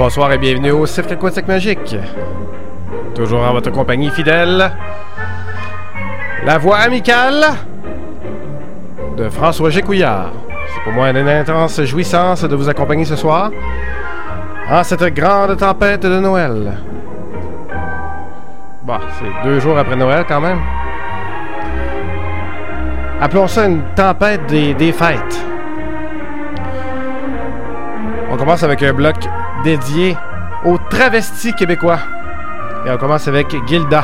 bonsoir et bienvenue au Cirque Aquatique Magique. Toujours en votre compagnie fidèle, la voix amicale de François Gécouillard. C'est pour moi une intense jouissance de vous accompagner ce soir en cette grande tempête de Noël. Bon, c'est 2 jours après Noël quand même. Appelons ça une tempête des fêtes. On commence avec un bloc dédié aux travestis québécois. Et on commence avec Gilda.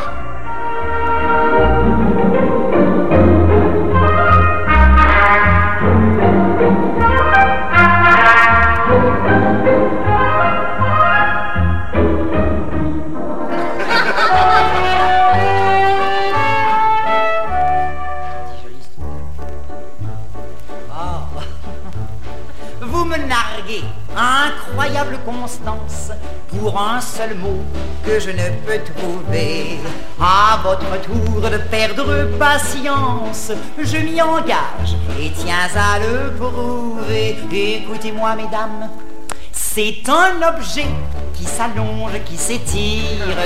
Incroyable constance pour un seul mot que je ne peux trouver. À votre tour de perdre patience, je m'y engage et tiens à le prouver. Écoutez-moi mesdames, c'est un objet qui s'allonge, qui s'étire,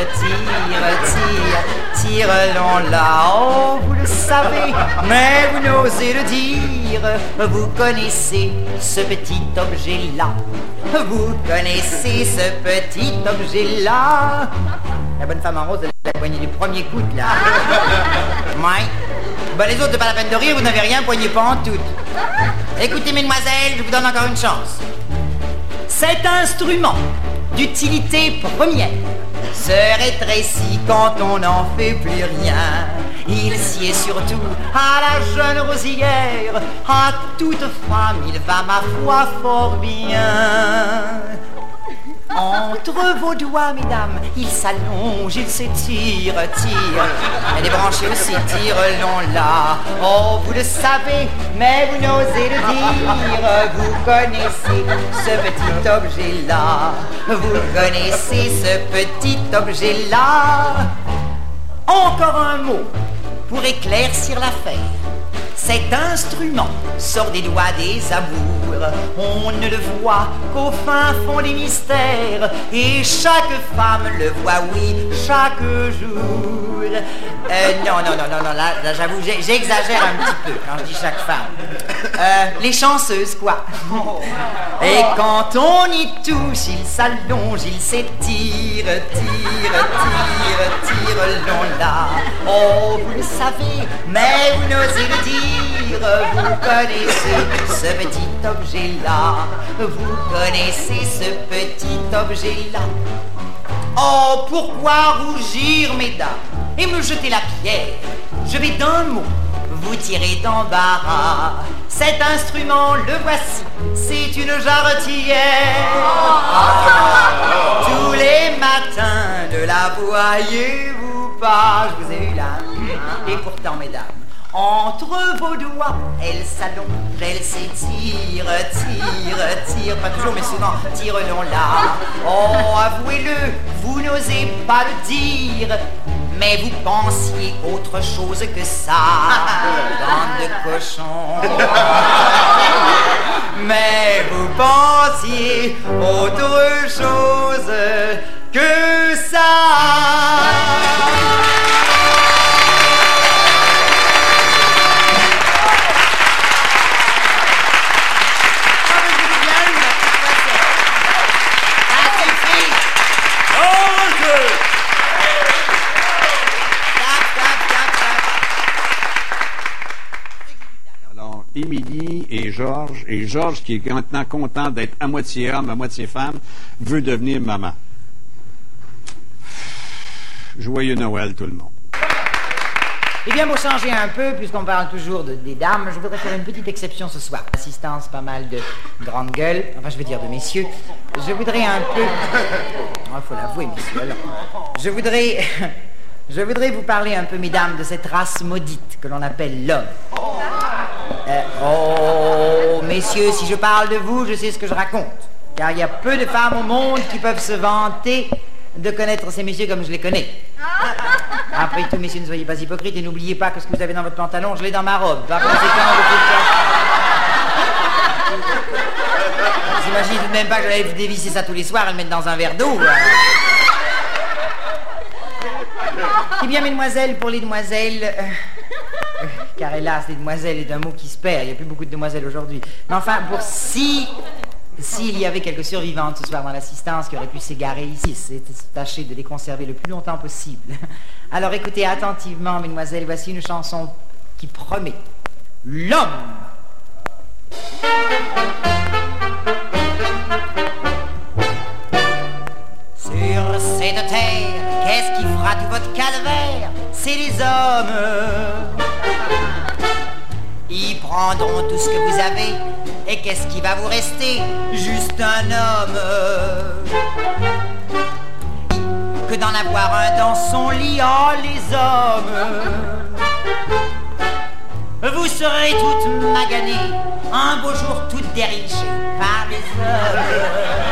tire long là. Oh, vous le savez, mais vous n'osez le dire. Vous connaissez ce petit objet-là. Vous connaissez ce petit objet-là. La bonne femme en rose de la poignée du premier coup, là. Ouais. Ben, les autres, c'est pas la peine de rire, vous n'avez rien, poignée pas en tout. Écoutez, mesdemoiselles, je vous donne encore une chance. Cet instrument d'utilité première se rétrécit quand on n'en fait plus rien. Il sied surtout à la jeune rosière, à toute femme il va ma foi fort bien. Entre vos doigts, mesdames, il s'allonge, il s'étire, Elle est branchée aussi, tire long là. Oh, vous le savez, mais vous n'osez le dire. Vous connaissez ce petit objet-là. Vous connaissez ce petit objet-là. Encore un mot pour éclaircir l'affaire. Cet instrument sort des doigts des amours. On ne le voit qu'au fin fond des mystères. Et chaque femme le voit, oui, chaque jour. Non, là j'avoue, j'exagère un petit peu quand je dis chaque femme. Les chanceuses, quoi. Et quand on y touche, il s'allonge, il s'étire, long là. Oh, vous le savez, mais vous n'osez le dire. Vous connaissez ce petit objet-là. Vous connaissez ce petit objet-là. Oh, pourquoi rougir, mesdames, et me jeter la pierre? Je vais d'un mot vous tirer d'embarras. Cet instrument, le voici, c'est une jarretière. Tous les matins, ne la voyez-vous pas? Je vous ai eu là. Et pourtant, mesdames, entre vos doigts, elle s'allonge, elle s'étire, pas toujours mais souvent, tire long là. Oh, avouez-le, vous n'osez pas le dire, mais vous pensiez autre chose que ça, bande de cochons. Mais vous pensiez autre chose que ça. Émilie et Georges qui est maintenant content d'être à moitié homme, à moitié femme, veut devenir maman. Joyeux Noël tout le monde. Eh bien, pour changer un peu, puisqu'on parle toujours des dames, je voudrais faire une petite exception ce soir. Assistance, pas mal de grandes gueules, enfin je veux dire de messieurs. Je voudrais un peu... Il faut l'avouer, messieurs, alors. Je voudrais vous parler un peu, mesdames, de cette race maudite que l'on appelle l'homme. Messieurs, si je parle de vous, je sais ce que je raconte. Car il y a peu de femmes au monde qui peuvent se vanter de connaître ces messieurs comme je les connais. Après tout, messieurs, ne soyez pas hypocrites et n'oubliez pas que ce que vous avez dans votre pantalon, je l'ai dans ma robe. Par conséquent, vous J'imagine tout de même pas que j'allais dévisser ça tous les soirs et le mettre dans un verre d'eau. Eh bien, mesdemoiselles, pour les demoiselles... car hélas, les demoiselles est un mot qui se perd. Il n'y a plus beaucoup de demoiselles aujourd'hui. Mais enfin, pour s'il y avait quelques survivantes ce soir dans l'assistance qui auraient pu s'égarer ici, c'est tâcher de les conserver le plus longtemps possible. Alors écoutez attentivement, mesdemoiselles, voici une chanson qui promet. L'homme. Sur cette terre, qu'est-ce qui fera tout votre calvaire? C'est les hommes. Ils prendront tout ce que vous avez. Et qu'est-ce qui va vous rester? Juste un homme. Que d'en avoir un dans son lit, oh les hommes. Vous serez toutes maganées, un beau jour toutes dérichées par les hommes.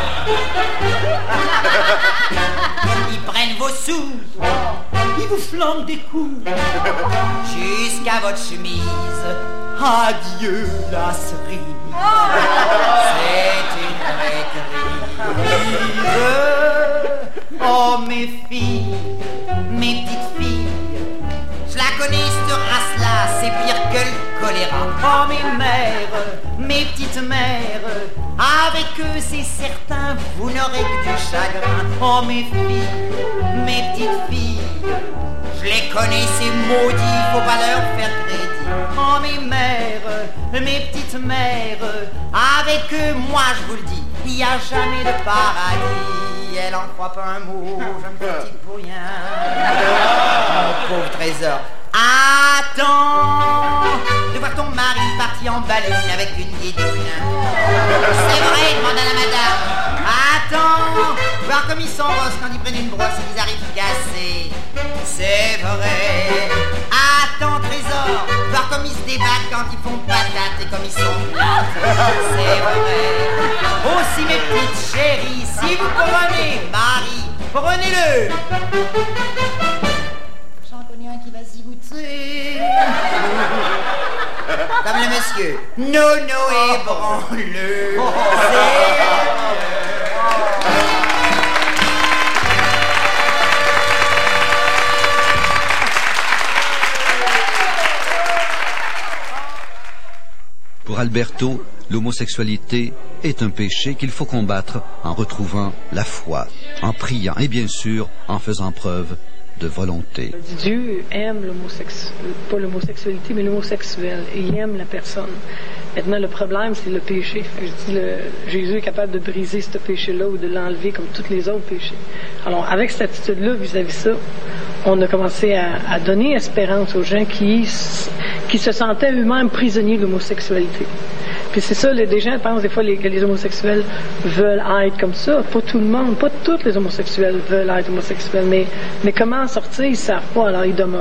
Ils prennent vos sous, ils vous flanquent des coups, jusqu'à votre chemise. Adieu la cerise, c'est une vraie crise. Oh mes filles, mes petites filles, je la connais cette race-là, c'est pire que le choléra. Oh mes mères, mes petites mères, avec eux c'est certain, vous n'aurez que du chagrin. Oh mes filles, mes petites filles, je les connais ces maudits, faut pas leur faire crédit. Oh mes mères, mes petites mères, avec eux moi je vous le dis, il n'y a jamais de paradis. Elle en croit pas un mot, je me fatigue pour rien. Mon pauvre trésor. Attends de voir ton mari parti en ballon avec une guidoune. C'est vrai, demande à la madame. Attends, voir comme ils sont roses quand ils prennent une brosse et qu'ils arrivent cassés. C'est vrai. Attends, trésor, voir comme ils se débattent quand ils font patate et comme ils sont. C'est vrai. Aussi mes petites chéries, si vous prenez Marie, prenez-le. J'en connais un qui va s'y goûter. Comme le monsieur. Nono et branle-le. Pour Alberto, l'homosexualité est un péché qu'il faut combattre en retrouvant la foi, en priant et bien sûr en faisant preuve de volonté. Dieu aime pas l'homosexualité, mais l'homosexuel. Il aime la personne. Maintenant, le problème, c'est le péché. Je dis, Jésus est capable de briser ce péché-là ou de l'enlever comme tous les autres péchés. Alors, avec cette attitude-là, vis-à-vis ça, on a commencé à donner espérance aux gens qui se sentaient eux-mêmes prisonniers de l'homosexualité. Puis c'est ça, des gens pensent des fois que les homosexuels veulent être comme ça. Pas tout le monde, pas tous les homosexuels veulent être homosexuels, mais comment en sortir, ils ne savent pas, alors ils demeurent.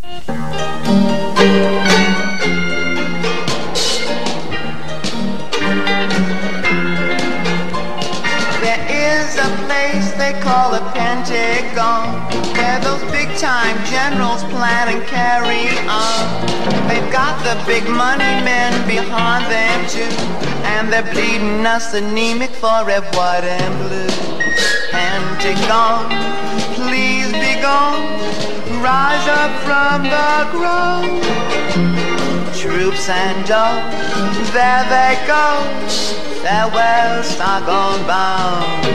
There is a place they call a Pentagon, where those big-time generals plan and carry on. They've got the big money men behind them too, and they're bleeding us anemic for red, white and blue. Pentagon, please be gone, rise up from the ground. Troops and all, there they go, farewell, Saigon bound.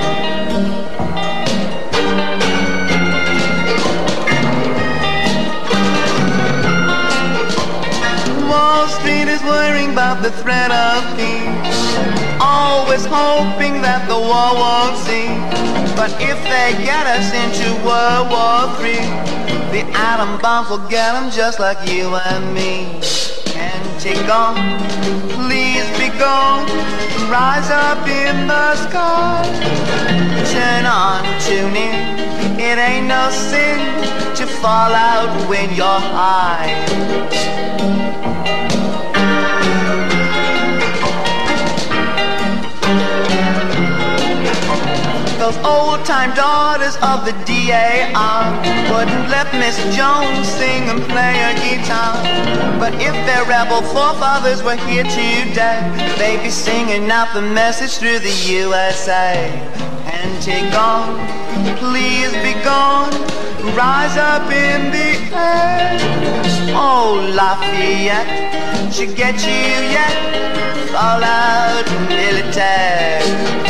Wall Street is worrying about the threat of peace, always hoping that the war won't cease. But if they get us into World War III, the atom bombs will get them just like you and me. Pentagon, please be gone, rise up in the sky. Turn on, tune in, it ain't no sin to fall out when you're high. The those old-time daughters of the DAR wouldn't let Miss Jones sing and play her guitar. But if their rebel forefathers were here today, they'd be singing out the message through the USA. Antigone, please be gone, rise up in the air. Oh, Lafayette, should get you yet, fall out militaire.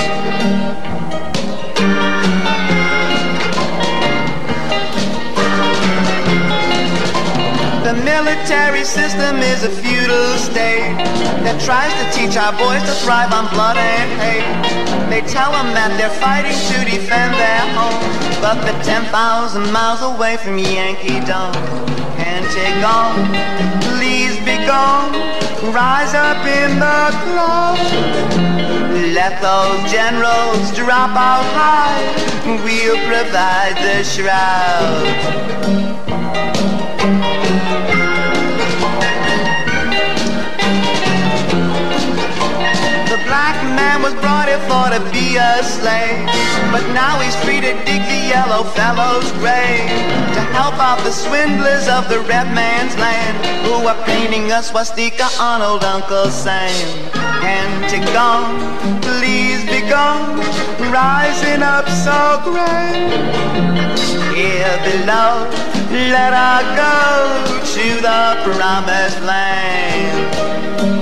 The military system is a feudal state that tries to teach our boys to thrive on blood and hate. They tell them that they're fighting to defend their home, but they're 10,000 miles away from Yankee Dome. Antigone, please be gone, rise up in the clouds. Let those generals drop out high, we'll provide the shroud. Black man was brought here for to be a slave, but now he's free to dig the yellow fellow's grave, to help out the swindlers of the red man's land, who are painting a swastika on old Uncle Sam. Antigone, please be gone, rising up so grand. Here below, let her go to the promised land.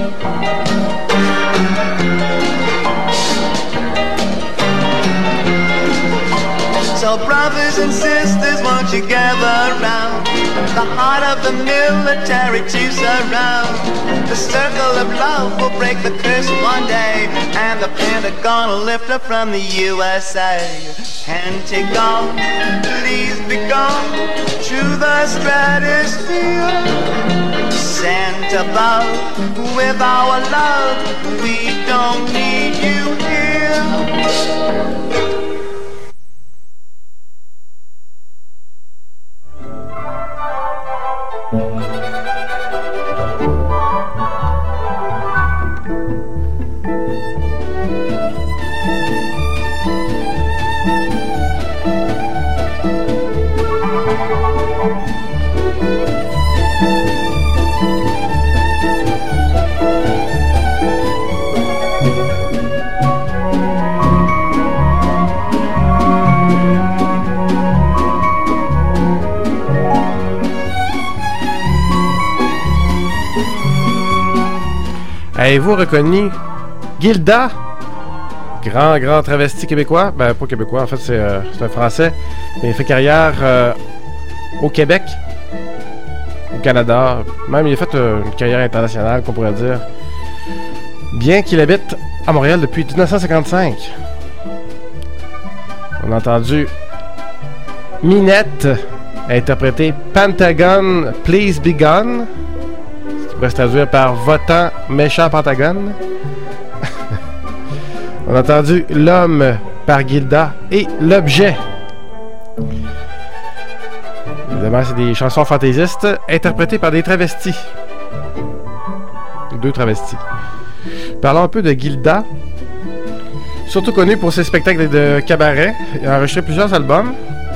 So brothers and sisters, won't you gather round the heart of the military to surround. The circle of love will break the curse one day, and the Pentagon will lift her from the USA. Antigone, please be gone to the stratosphere. Sent above with our love, we don't need you here. Avez-vous reconnu Gilda? Grand travesti québécois. Ben, pas québécois, en fait, c'est un Français. Mais il fait carrière au Québec, au Canada. Même, il a fait une carrière internationale, qu'on pourrait dire. Bien qu'il habite à Montréal depuis 1955. On a entendu Minette interpréter Pentagon, Please Be Gone. On va se traduire par votant méchant Pentagone. On a entendu L'homme par Gilda et L'objet. Évidemment, c'est des chansons fantaisistes interprétées par des travestis. 2 travestis. Parlons un peu de Gilda. Surtout connu pour ses spectacles de cabaret. Il a enregistré plusieurs albums.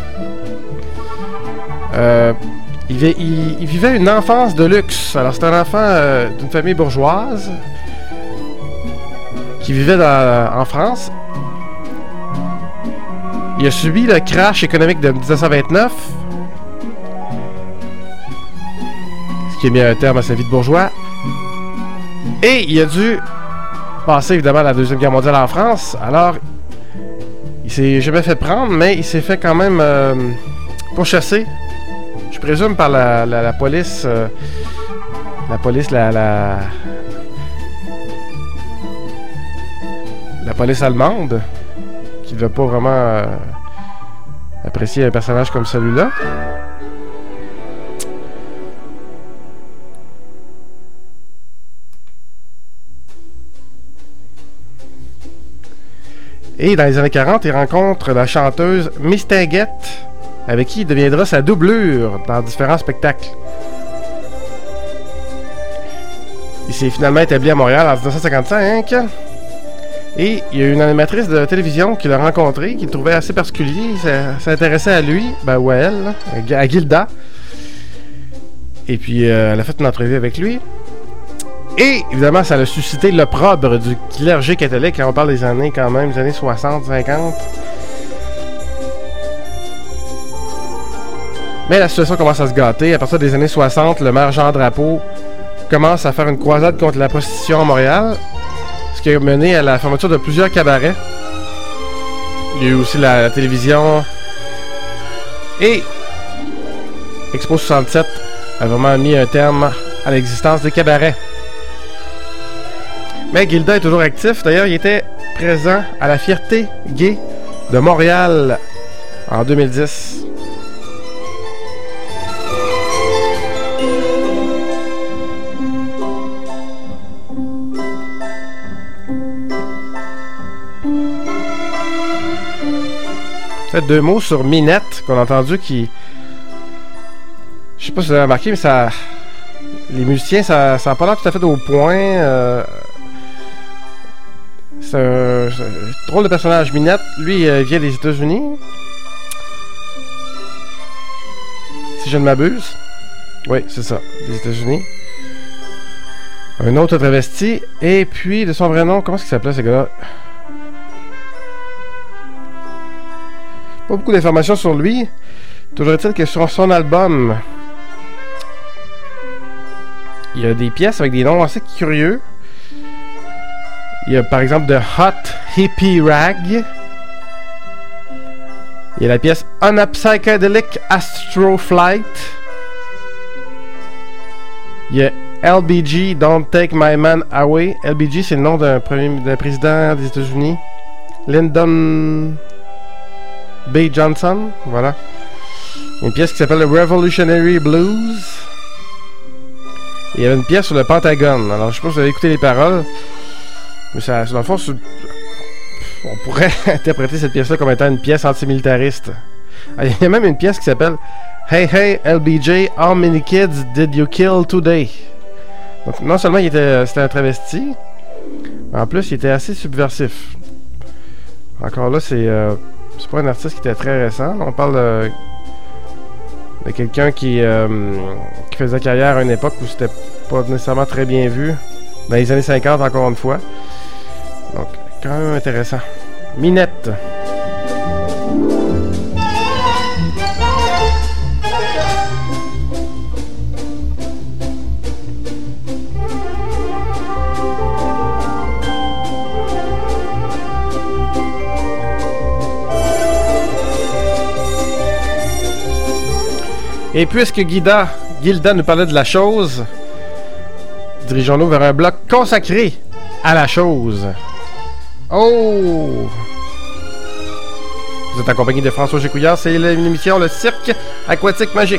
Il vivait une enfance de luxe. Alors, c'est un enfant d'une famille bourgeoise qui vivait en France. Il a subi le crash économique de 1929, ce qui a mis un terme à sa vie de bourgeois. Et il a dû passer, évidemment, la Deuxième Guerre mondiale en France. Alors, il s'est jamais fait prendre, mais il s'est fait quand même pourchasser. Je présume par la police, la police allemande, qui ne veut pas vraiment apprécier un personnage comme celui-là. Et dans les années 40, il rencontre la chanteuse Mistinguett, avec qui il deviendra sa doublure dans différents spectacles. Il s'est finalement établi à Montréal en 1955. Et il y a une animatrice de télévision qui l'a rencontré, qui le trouvait assez particulier, s'intéressait à lui, ou à elle, là, à Gilda. Et puis, elle a fait une entrevue avec lui. Et, évidemment, ça a suscité l'opprobre du clergé catholique. Là, on parle des années, quand même, des années 60, 50. Mais la situation commence à se gâter. À partir des années 60, le maire Jean Drapeau commence à faire une croisade contre la prostitution à Montréal, ce qui a mené à la fermeture de plusieurs cabarets. Il y a eu aussi la télévision. Et Expo 67 a vraiment mis un terme à l'existence des cabarets. Mais Gilda est toujours actif. D'ailleurs, il était présent à la Fierté gay de Montréal en 2010. Peut-être 2 mots sur Minette qu'on a entendu qui... Je sais pas si vous avez remarqué, mais ça... Les musiciens, ça n'a pas l'air tout à fait au point. C'est un drôle de personnage. Minette, lui, il vient des États-Unis. Si je ne m'abuse. Oui, c'est ça, des États-Unis. Un autre travesti. Et puis, de son vrai nom, comment est-ce qu'il s'appelait, ce gars-là? Pas beaucoup d'informations sur lui. Toujours est-il que sur son album, il y a des pièces avec des noms assez curieux. Il y a par exemple The Hot Hippie Rag. Il y a la pièce On a Psychedelic Astro Flight. Il y a LBG Don't Take My Man Away. LBG, c'est le nom d'un président des États-Unis. Lyndon B. Johnson, voilà. Une pièce qui s'appelle The Revolutionary Blues. Et il y avait une pièce sur le Pentagone. Alors, je sais pas si vous avez écouté les paroles, mais ça, dans le fond, on pourrait interpréter cette pièce-là comme étant une pièce antimilitariste. Il y a même une pièce qui s'appelle Hey Hey LBJ, How Many Kids Did You Kill Today? Donc, non seulement c'était un travesti, mais en plus, il était assez subversif. Encore là, c'est pas un artiste qui était très récent. On parle de quelqu'un qui faisait carrière à une époque où c'était pas nécessairement très bien vu. Dans les années 50, encore une fois. Donc, quand même intéressant. Minette. Et puisque Gilda nous parlait de la chose, dirigeons-nous vers un bloc consacré à la chose. Oh! Vous êtes en compagnie de François Gécouillard, c'est l'émission Le Cirque Aquatique Magique.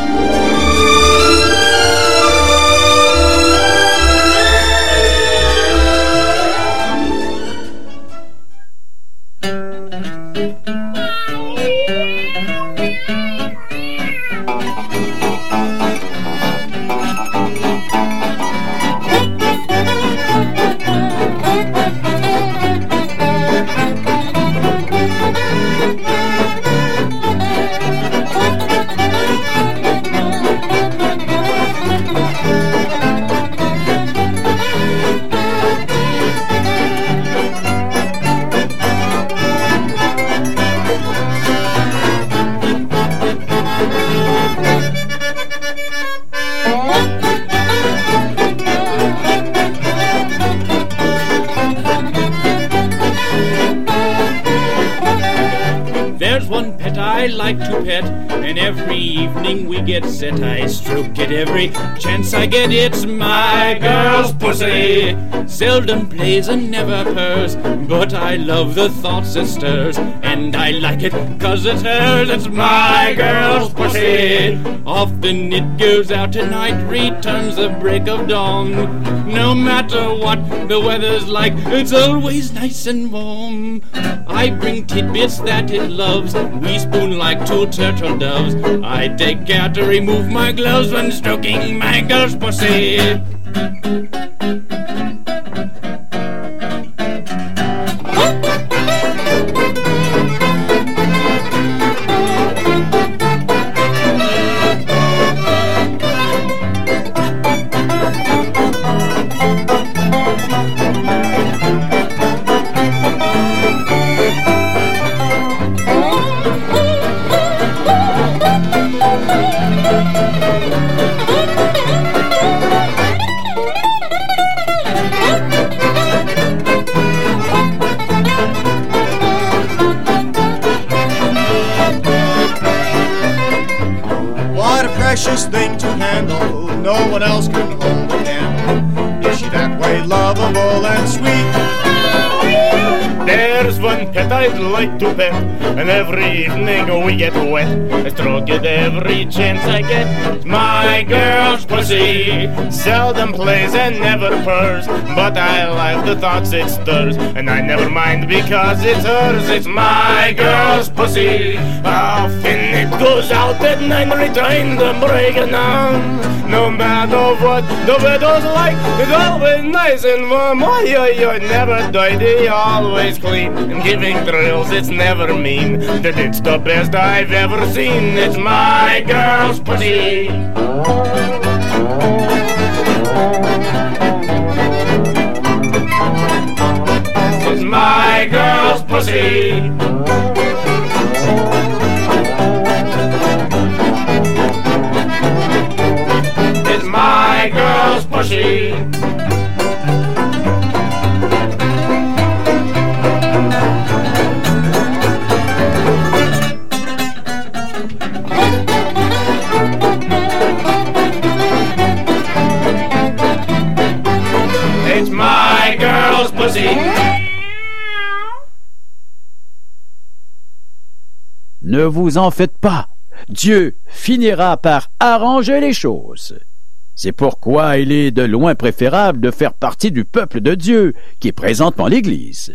Set, I stroke it every chance I get. It's my girl's pussy. Seldom plays and never purrs, but I love the thoughts it stirs, and I like it 'cause it's hers. It's my girl's pussy. Often it goes out tonight, returns the break of dawn. No matter what the weather's like, it's always nice and warm. I bring tidbits that it loves. We spoon like 2 turtle doves. I take care to remove my gloves when stroking my girl's pussy. precious thing to handle. No one else can hold a candle. Is she that way lovable and sweet? There's one pet I'd like to pet, and every evening we get wet. I stroke it every chance I get. My girl's pussy seldom plays and never purrs, but I like the thoughts it stirs, and I never mind because it's hers. It's my girl's pussy. Often it goes out at night, return the breaking on. No matter what the weather's like, it's always nice and warm. Oh, you never dirty, always clean, and giving thrills, it's never mean. That it's the best I've ever seen. It's my girl's pussy. It's my girl's pussy. It's my girl's pussy. It's my girl's pussy. Ne vous en faites pas. Dieu finira par arranger les choses. C'est pourquoi il est de loin préférable de faire partie du peuple de Dieu, qui est présentement l'Église.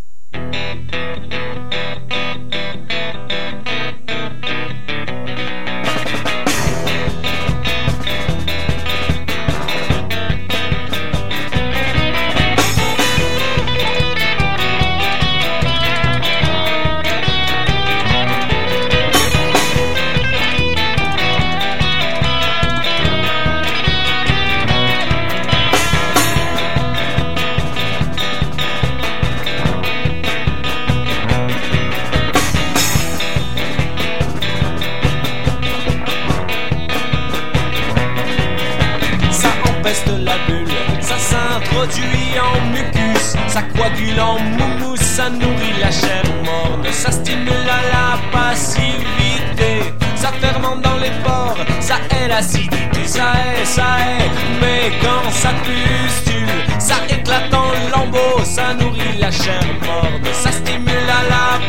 En mucus, ça coagule en moumousse, ça nourrit la chair morne, ça stimule la passivité, ça fermente dans les pores, ça est l'acidité, ça est, mais quand ça pustule, ça éclate en lambeaux, ça nourrit la chair morne, ça stimule la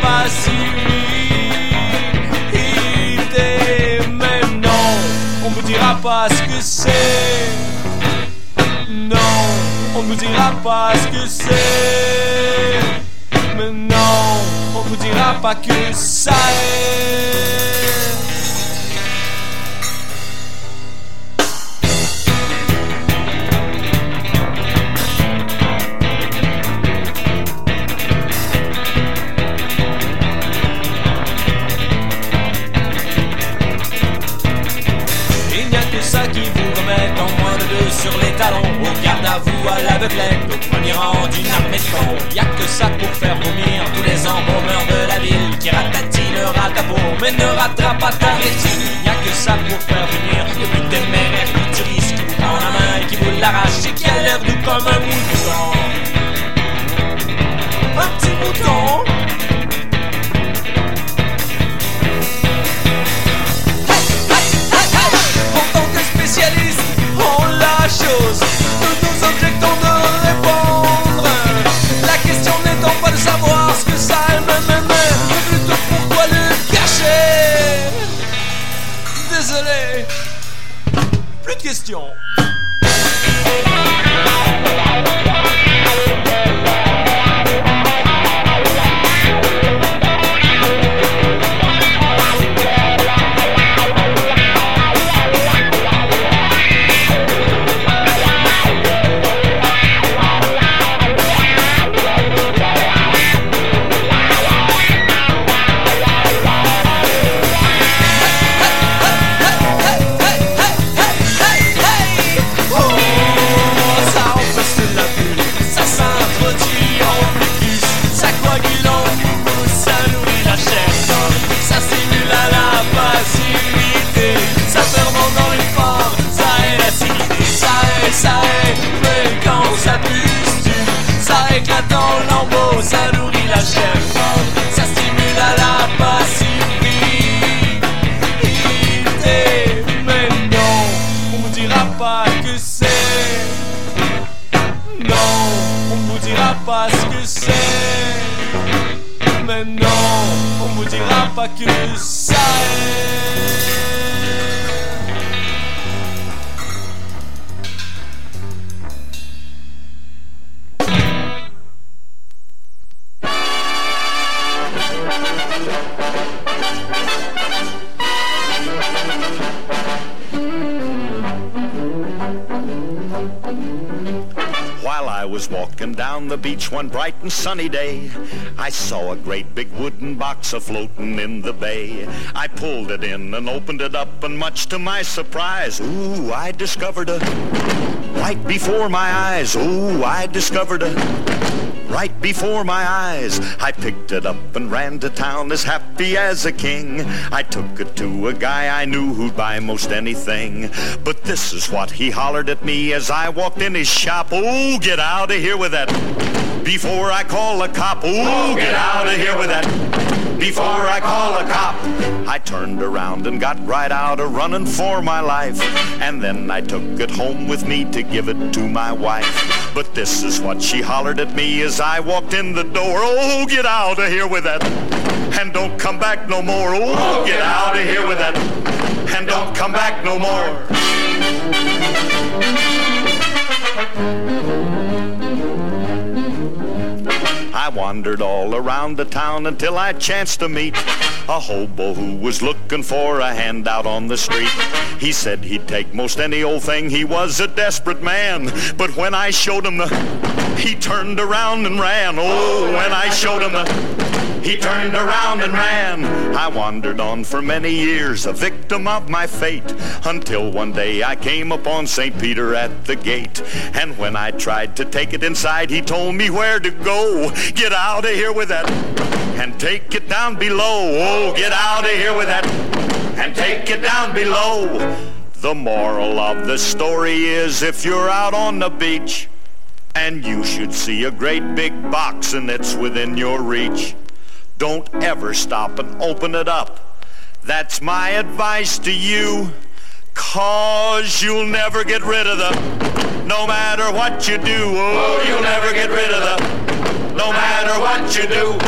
passivité, mais non, on vous dira pas ce que c'est, non. On ne vous dira pas ce que c'est. Mais non, on vous dira pas que ça est. Il n'y a que ça qui vous remet en moins de deux sur les talons. Au garde à vous à l'aveuglette, au premier rang d'une armée de cons. Y'a que ça pour faire vomir tous les embaumeurs de la ville qui ratatinera ta peau mais ne ratera pas ta rétine. Y'a que ça pour faire venir le but téméraire culturiste qui vous prend la main et qui vous l'arrache et qui a l'air doux comme un mouton. Un petit mouton. En tant que spécialiste en la chose, nous nous objectons de répondre. La question n'étant pas de savoir ce que ça est, mais plutôt pourquoi le cacher. Désolé, plus de questions. pas que ça Walking down the beach one bright and sunny day, I saw a great big wooden box a-floating in the bay. I pulled it in and opened it up, and much to my surprise, ooh, I discovered a right before my eyes. Ooh, I discovered a right before my eyes. I picked it up and ran to town as happy as a king. I took it to a guy I knew who'd buy most anything. But this is what he hollered at me as I walked in his shop. Oh, get out of here with that before I call a cop. Oh, get out of here with that before I call a cop. I turned around and got right out a-running for my life, and then I took it home with me to give it to my wife. But this is what she hollered at me as I walked in the door. Oh, get out of here with that, and don't come back no more. Oh, get out of here with that, and don't come back no more. I wandered all around the town until I chanced to meet a hobo who was looking for a handout on the street. He said he'd take most any old thing, he was a desperate man. But when I showed him he turned around and ran. Oh, when I showed him he turned around and ran. I wandered on for many years, a victim of my fate, until one day I came upon St. Peter at the gate. And when I tried to take it inside, he told me where to go. Get out of here with that, and take it down below. Oh, get out of here with that, and take it down below. The moral of the story is, if you're out on the beach and you should see a great big box and it's within your reach, don't ever stop and open it up. That's my advice to you, 'cause you'll never get rid of them, no matter what you do. Oh, you'll never get rid of them, no matter what you do.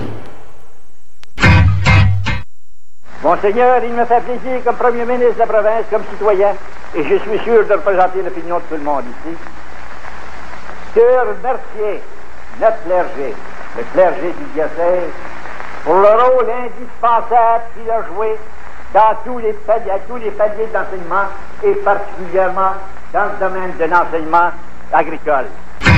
Monseigneur, il me fait plaisir comme Premier ministre de la province, comme citoyen, et je suis sûr de représenter l'opinion de tout le monde ici, de remercier notre clergé, le clergé du diocèse, pour le rôle indispensable qu'il a joué dans tous les paliers d'enseignement, et particulièrement dans le domaine de l'enseignement agricole.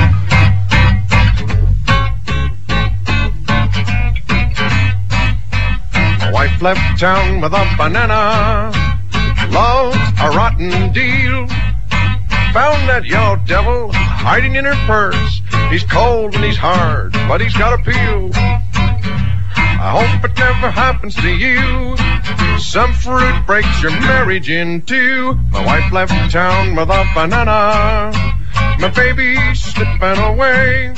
My wife left town with a banana, loves a rotten deal. Found that yellow devil hiding in her purse. He's cold and he's hard, but he's got appeal. I hope it never happens to you. Some fruit breaks your marriage in two. My wife left town with a banana, my baby's slipping away.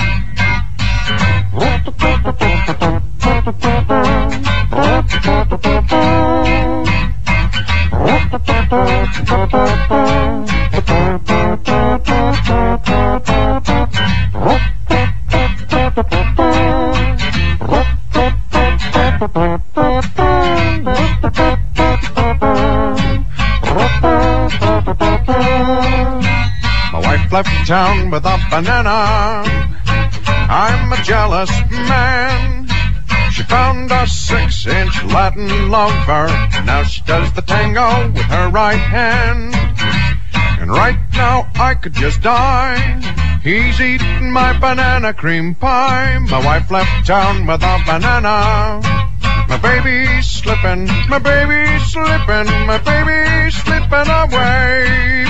My wife left town with a banana. I'm a jealous man. She found a 6-inch Latin lover. Now she does the tango with her right hand. And right now I could just die. He's eating my banana cream pie. My wife left town with a banana. My baby's slipping, my baby's slipping, my baby's slipping away.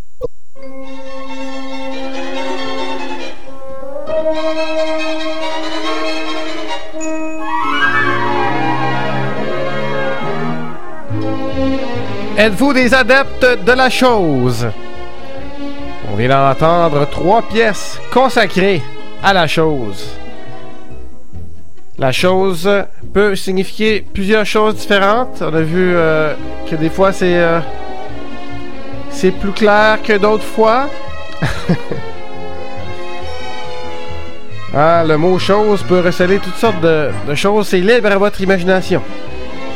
Êtes-vous des adeptes de la chose? On vient d'entendre 3 pièces consacrées à la chose. La chose peut signifier plusieurs choses différentes. On a vu que des fois c'est plus clair que d'autres fois. Le mot chose peut receler toutes sortes de choses. C'est libre à votre imagination.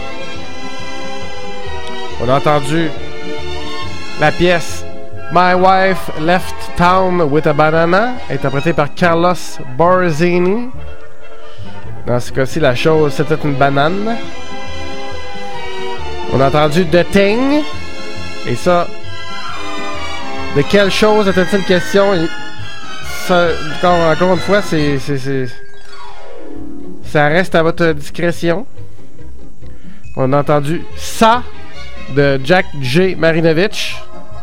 On a entendu la pièce My Wife Left Town with a Banana, interprétée par Carlos Borzini. Dans ce cas-ci, la chose, c'était une banane. On a entendu The Thing. Et ça, de quelle chose était-il question? Ça, encore une fois, ça reste à votre discrétion. On a entendu Ça de Jack J. Marinovich.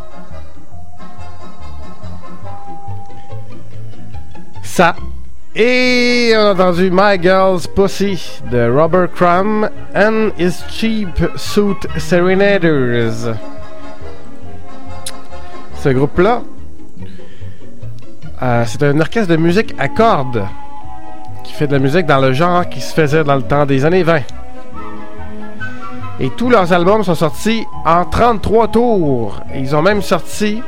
Ça. Et on a entendu My Girl's Pussy de Robert Crumb and His Cheap Suit Serenaders. Ce groupe-là, c'est un orchestre de musique à cordes qui fait de la musique dans le genre qui se faisait dans le temps des années 20. Et tous leurs albums sont sortis en 33 tours. Et ils ont même sorti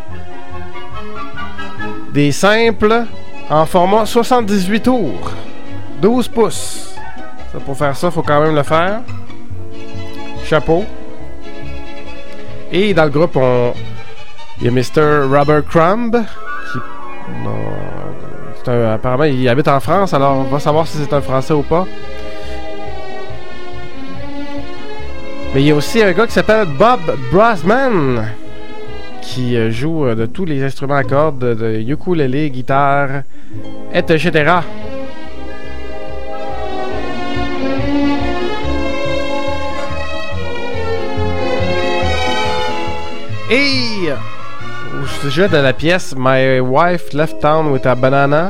des simples en format 78 tours. 12 pouces. Ça, pour faire ça, il faut quand même le faire. Chapeau. Et dans le groupe, il y a Mr. Robert Crumb, qui... apparemment, il habite en France, alors on va savoir si c'est un Français ou pas. Mais il y a aussi un gars qui s'appelle Bob Brasman, qui joue de tous les instruments à cordes, de ukulélé, guitare, etc. Et au sujet de la pièce My Wife Left Town with a Banana,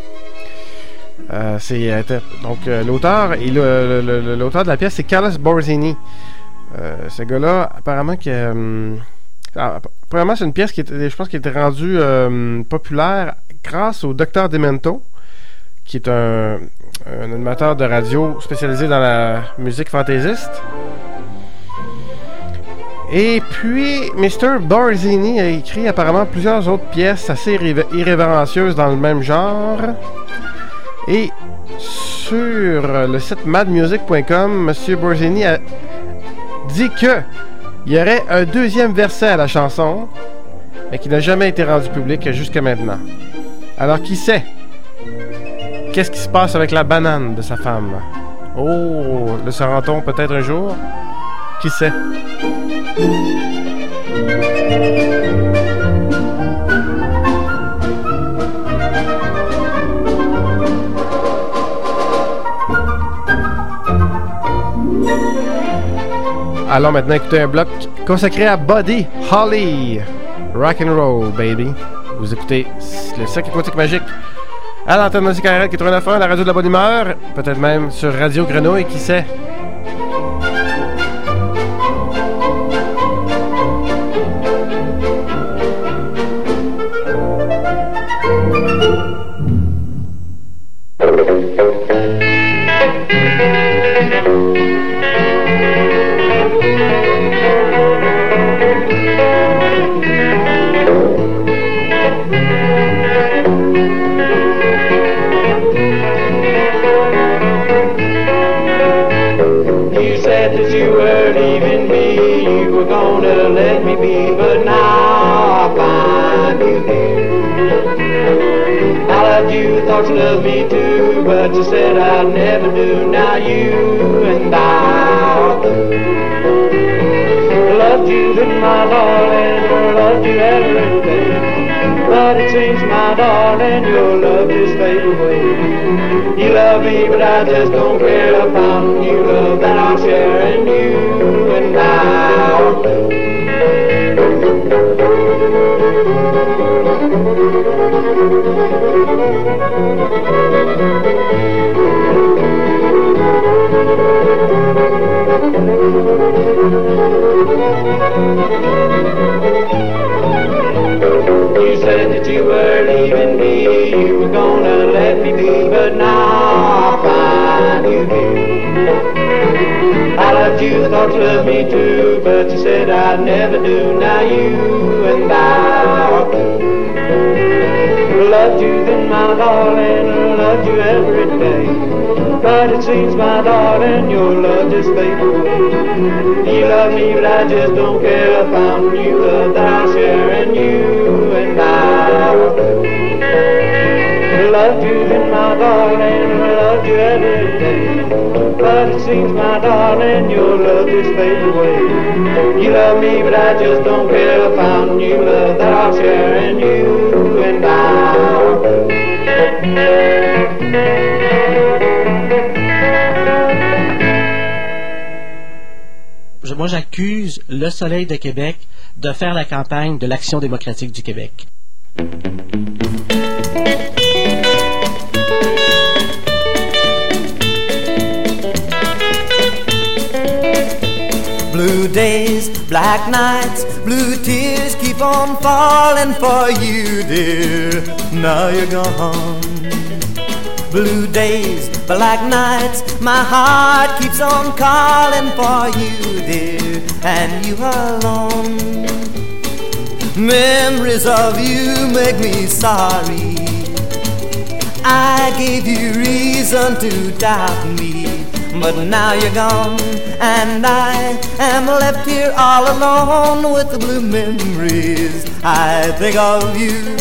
donc l'auteur et l'auteur de la pièce, c'est Carlos Borzini. Ce gars-là, apparemment, premièrement, c'est une pièce je pense, qui était rendue populaire grâce au Dr Demento, qui est un animateur de radio spécialisé dans la musique fantaisiste. Et puis, Mr. Borzini a écrit apparemment plusieurs autres pièces assez irrévérencieuses dans le même genre. Et sur le site madmusic.com, M. Borzini a dit que il y aurait un deuxième verset à la chanson, mais qui n'a jamais été rendu public jusqu'à maintenant. Alors, qui sait? Qu'est-ce qui se passe avec la banane de sa femme? Oh, le saura-t-on peut-être un jour? Qui sait? Allons maintenant écouter un bloc consacré à Buddy Holly. Rock and roll, baby. Vous écoutez le Cercle Aquatique Magique à l'antenne de CKRL 89.1, la radio de la bonne humeur, peut-être même sur Radio Grenouille, qui sait. Thought you loved me too, but you said I'd never do. Now you and I are through. Loved you, my darling, loved you every day. But it seems, my darling, your love just fades away. You love me, but I just don't care about you love that I'm sharing. You and I are through. You said that you were leaving me, you were gonna let me be, but now I find you here. I loved you, thought you loved me too, but you said I'd never do. Now you and I are through. Loved you then, my darling, loved you every day. But it seems, my darling, your love just fades away. You love me, but I just don't care. I found new love that I'll share, and you and I loved you, then, my darling, and I loved you every day. But it seems, my darling, your love just fades away. You love me, but I just don't care. I found new love that I'll share, and you and I. Moi, j'accuse le Soleil de Québec de faire la campagne de l'Action démocratique du Québec. Blue days, black nights, blue tears keep on falling for you, dear. Now you're gone. Blue days, black nights, my heart keeps on calling for you, dear, and you alone. Memories of you make me sorry. I gave you reason to doubt me, but now you're gone, and I am left here all alone with the blue memories I think of you.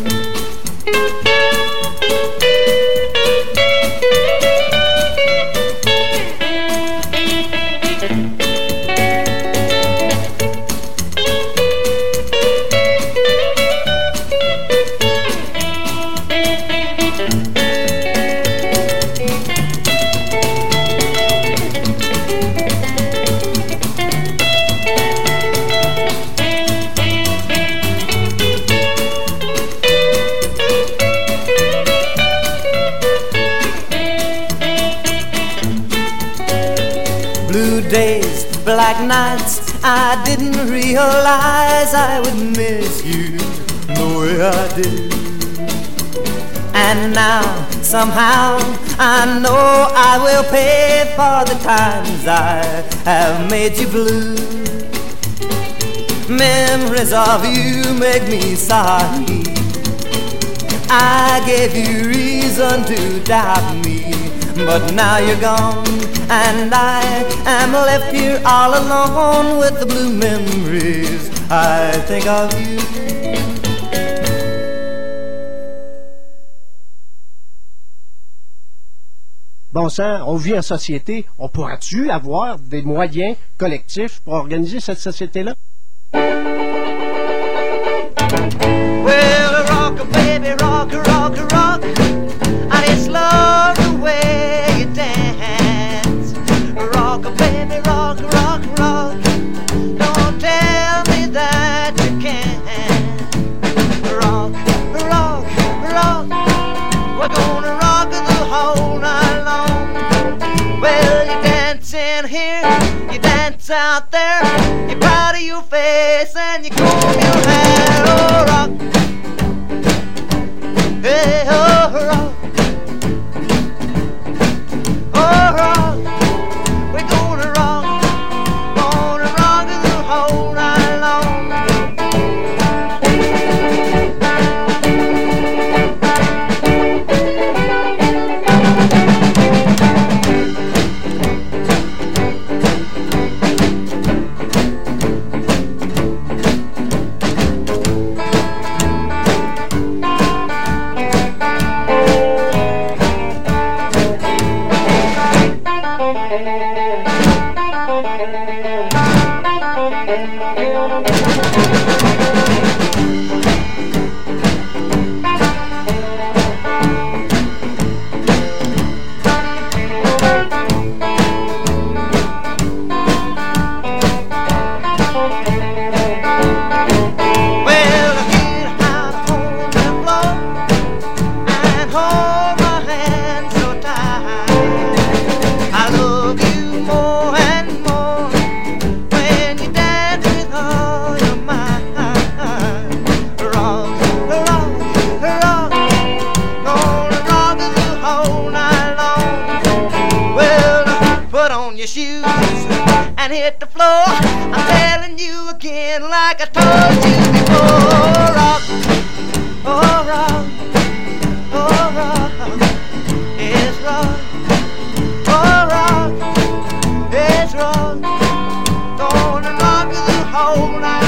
Days, black nights, I didn't realize I would miss you the way I did. And now, somehow, I know I will pay for the times I have made you blue. Memories of you make me sorry. I gave you reason to doubt me, but now you're gone, and I am left here all alone with the blue memories I think of you. Bon sang, on vit en société. On pourra-tu avoir des moyens collectifs pour organiser cette société-là? Well, rock, baby, rock, rock, rock. I just love the way you dance. Rock, baby, rock, rock, rock. Don't tell me that you can't. Rock, rock, rock. We're gonna rock the whole night long. Well, you dance in here, you dance out there. You're proud of your face and you comb your hair. Oh, rock. Hey, oh, rock. Oh, rock. We're gonna rock the whole night long. Hit the floor. I'm telling you again, like I told you before. Rock, oh rock, oh rock, yes rock, know, now.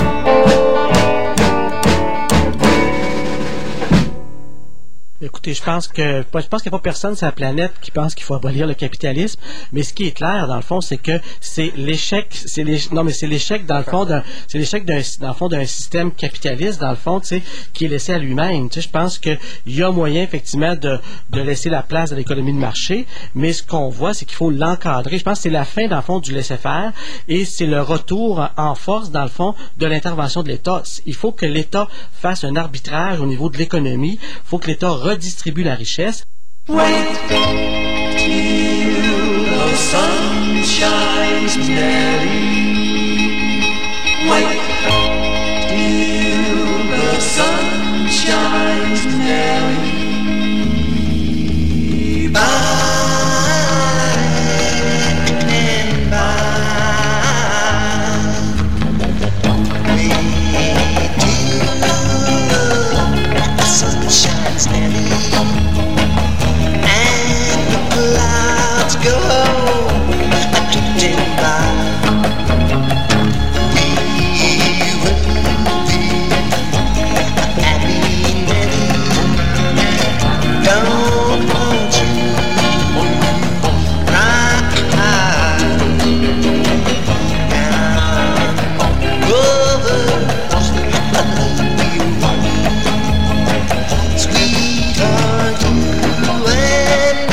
Écoutez, je pense qu'il n'y a pas personne sur la planète qui pense qu'il faut abolir le capitalisme, mais ce qui est clair dans le fond, c'est que c'est l'échec dans le fond d'un système capitaliste dans le fond, tu sais, qui est laissé à lui-même. Tu sais, je pense qu'il y a moyen effectivement de laisser la place à l'économie de marché, mais ce qu'on voit, c'est qu'il faut l'encadrer. Je pense que c'est la fin dans le fond du laisser-faire et c'est le retour en force dans le fond de l'intervention de l'État. Il faut que l'État fasse un arbitrage au niveau de l'économie. Il faut que l'État redistribue la richesse. Wait till the sun shines merry. Wait till the sun shines merry. By and by. Wait till the sun shines merry. Go drifting by. We will be happy many. Don't want you cry down over sweetheart, you and I.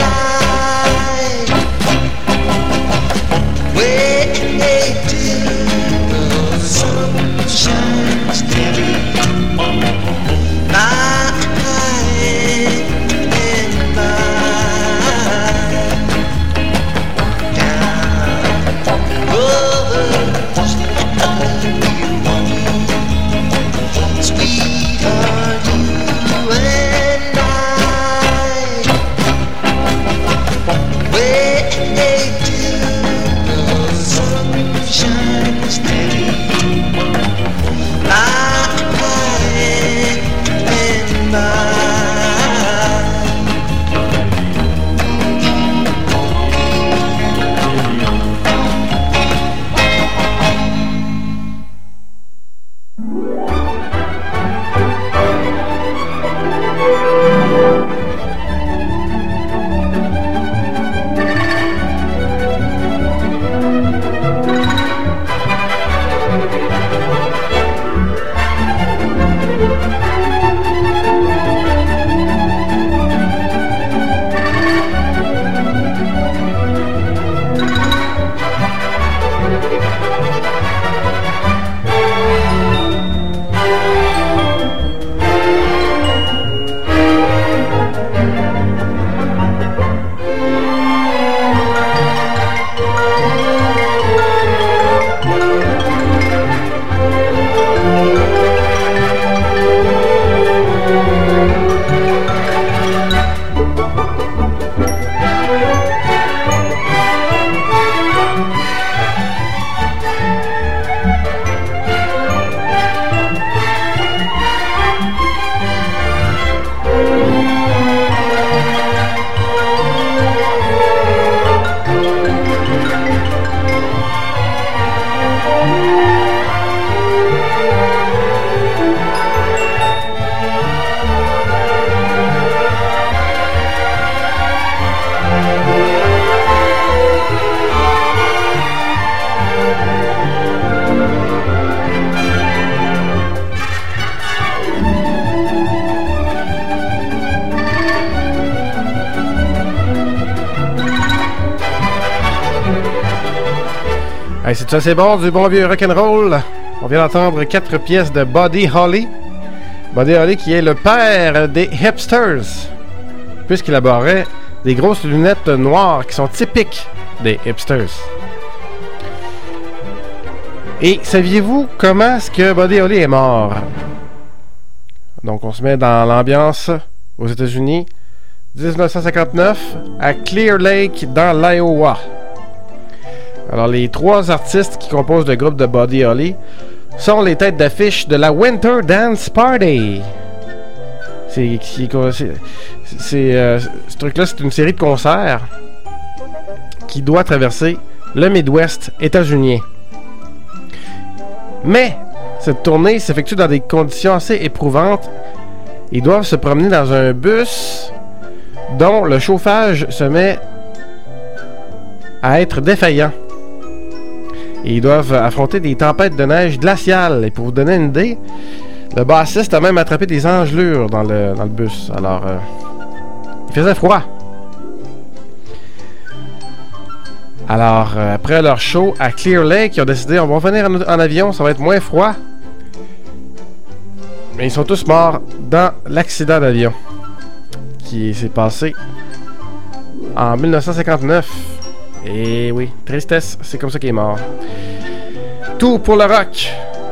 Hey, c'est ça, c'est bon, du bon vieux rock'n'roll. On vient d'entendre 4 pièces de Buddy Holly. Buddy Holly qui est le père des hipsters, puisqu'il aborait des grosses lunettes noires qui sont typiques des hipsters. Et saviez-vous comment est-ce que Buddy Holly est mort? Donc on se met dans l'ambiance aux États-Unis. 1959, à Clear Lake, dans l'Iowa. Alors, les 3 artistes qui composent le groupe de Buddy Holly sont les têtes d'affiche de la Winter Dance Party. Ce truc-là, c'est une série de concerts qui doit traverser le Midwest états-unien. Mais cette tournée s'effectue dans des conditions assez éprouvantes. Ils doivent se promener dans un bus dont le chauffage se met à être défaillant. Et ils doivent affronter des tempêtes de neige glaciales. Et pour vous donner une idée, le bassiste a même attrapé des engelures dans le bus. Alors, il faisait froid. Alors, après leur show à Clear Lake, ils ont décidé, on va venir en avion, ça va être moins froid. Mais ils sont tous morts dans l'accident d'avion qui s'est passé en 1959. Et oui, tristesse, c'est comme ça qu'il est mort. Tout pour le rock.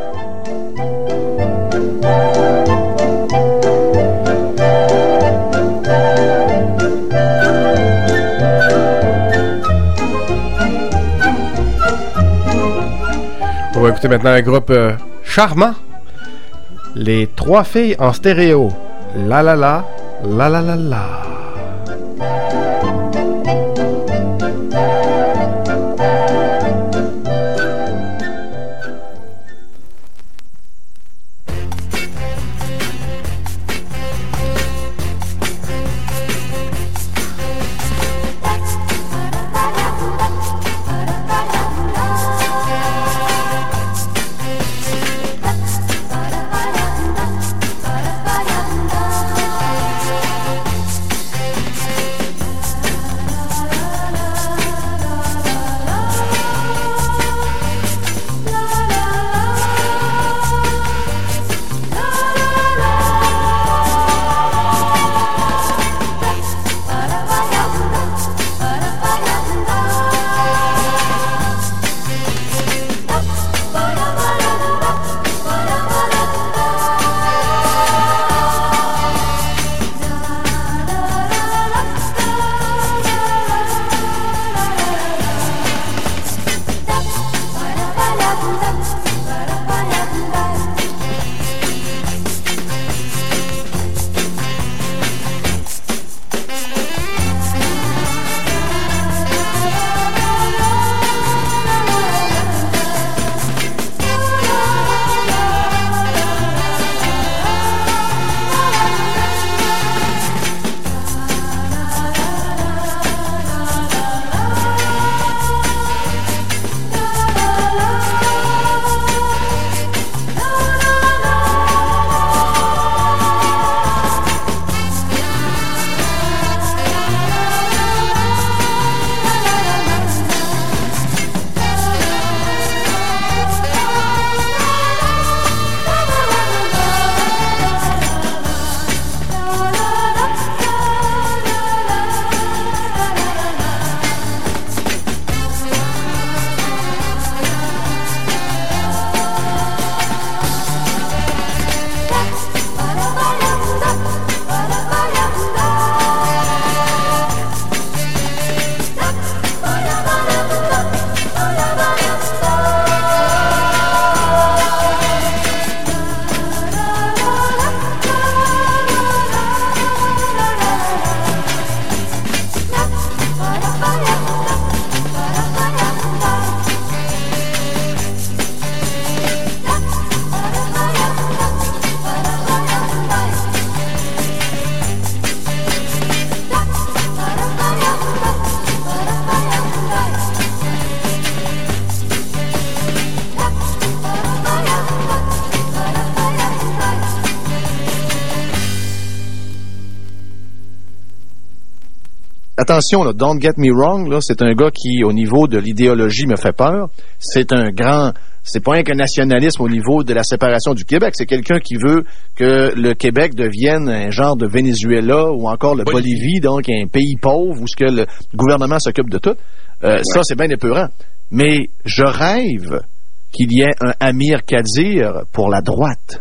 On va écouter maintenant un groupe charmant. Les trois filles en stéréo. La la la, la la la la. Attention, là, don't get me wrong, là, c'est un gars qui, au niveau de l'idéologie, me fait peur. C'est pas un nationalisme au niveau de la séparation du Québec. C'est quelqu'un qui veut que le Québec devienne un genre de Venezuela ou encore le Bolivie, donc un pays pauvre où ce que le gouvernement s'occupe de tout. Ça, c'est bien épeurant. Mais je rêve qu'il y ait un Amir Kadir pour la droite.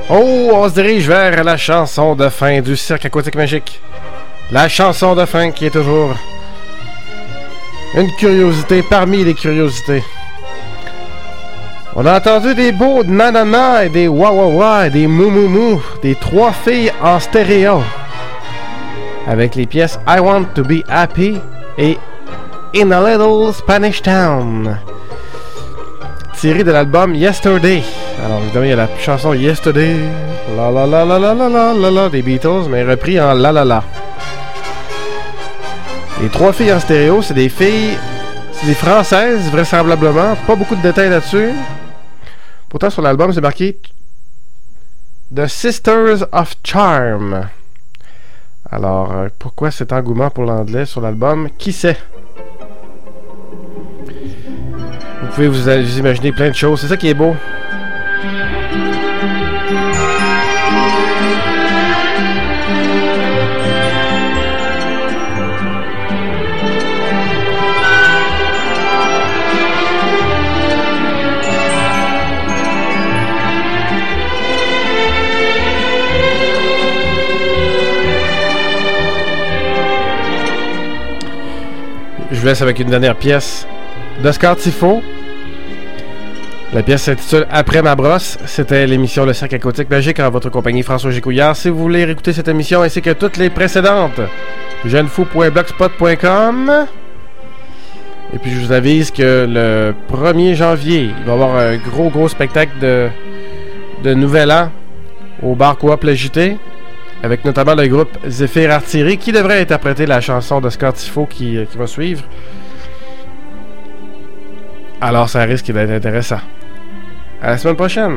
Oh, on se dirige vers la chanson de fin du Cirque Aquatique Magique. La chanson de fin qui est toujours une curiosité parmi les curiosités. On a entendu des beaux nanana et des wa-wa-wa et des mou-mou-mou, des 3 filles en stéréo. Avec les pièces I Want to Be Happy et In a Little Spanish Town, tiré de l'album Yesterday. Alors évidemment il y a la chanson Yesterday, la la la la la la la la la des Beatles, mais repris en la la la. Les 3 filles en stéréo, c'est des filles, c'est des françaises vraisemblablement, pas beaucoup de détails là-dessus. Pourtant sur l'album c'est marqué The Sisters of Charm. Alors pourquoi cet engouement pour l'anglais sur l'album, qui sait? Vous pouvez vous imaginer plein de choses, c'est ça qui est beau. Je vous laisse avec une dernière pièce d'Oscar Tifo. La pièce s'intitule Après ma brosse. C'était l'émission Le Cirque Aquatique Magique en votre compagnie François Gécouillard. Si vous voulez réécouter cette émission ainsi que toutes les précédentes, jeunefou.blogspot.com. Et puis je vous avise que le 1er janvier, il va y avoir un gros spectacle de Nouvel An au bar Coop Le JT, avec notamment le groupe Zéphyr Artillerie qui devrait interpréter la chanson d'Oscar Tifo qui va suivre. Alors ça risque d'être intéressant. À la semaine prochaine.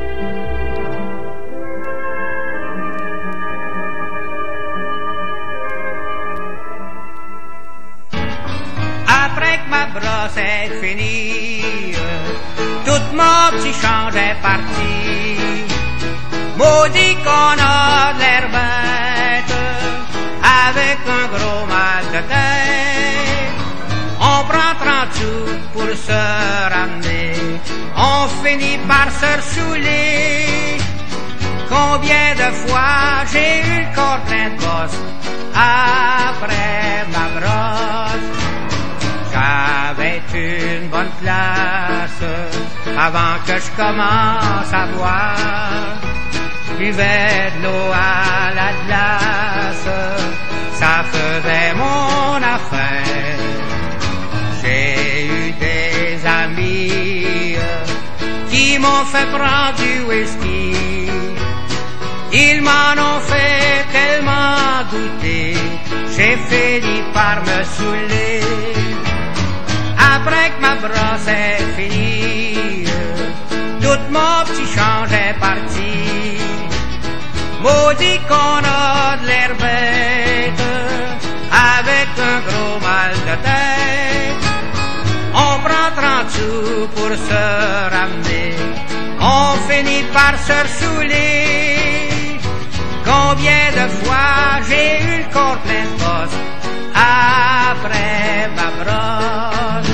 Après que ma brosse est finie, toute mon petit change est parti. Maudit qu'on a de l'air bête, avec un gros mal de tête. On prend 30 sous pour se ramener, on finit par se saouler. Combien de fois j'ai eu le corps plein de bosse après ma brosse. J'avais une bonne place avant que je commence à boire. Buvais de l'eau à la glace, ça faisait mon affaire. J'ai eu des amis qui m'ont fait prendre du whisky. Ils m'en ont fait tellement douter, j'ai fini par me saouler. Après que ma brosse est finie, tout mon petit change est parti. Maudit qu'on a de l'air bête, avec un gros mal de tête. On prend 30 sous pour se ramener, on finit par se saouler. Combien de fois j'ai eu le corps plein de bosse après ma brosse.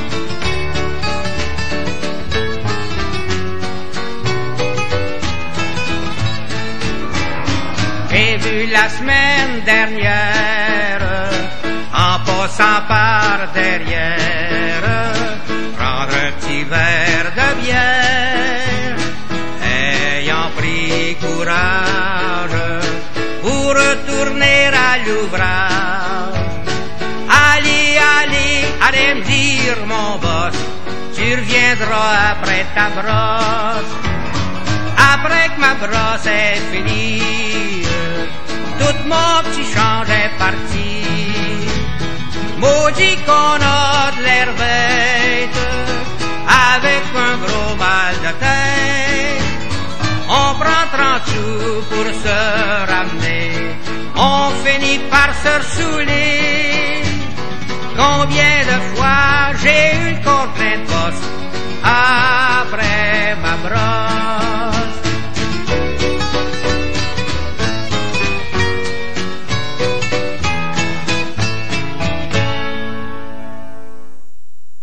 J'ai vu la semaine dernière, en passant par derrière, prendre un petit verre de bière, ayant pris courage pour retourner à l'ouvrage. Allez me dire mon boss, tu reviendras après ta brosse. Après que ma brosse est finie, tout mon petit change est parti. Maudit qu'on a de l'air bête, avec un gros mal de tête. On prend 30 sous pour se ramener, on finit par se saouler. Combien de fois j'ai eu le corps plein de bosse après ma brosse.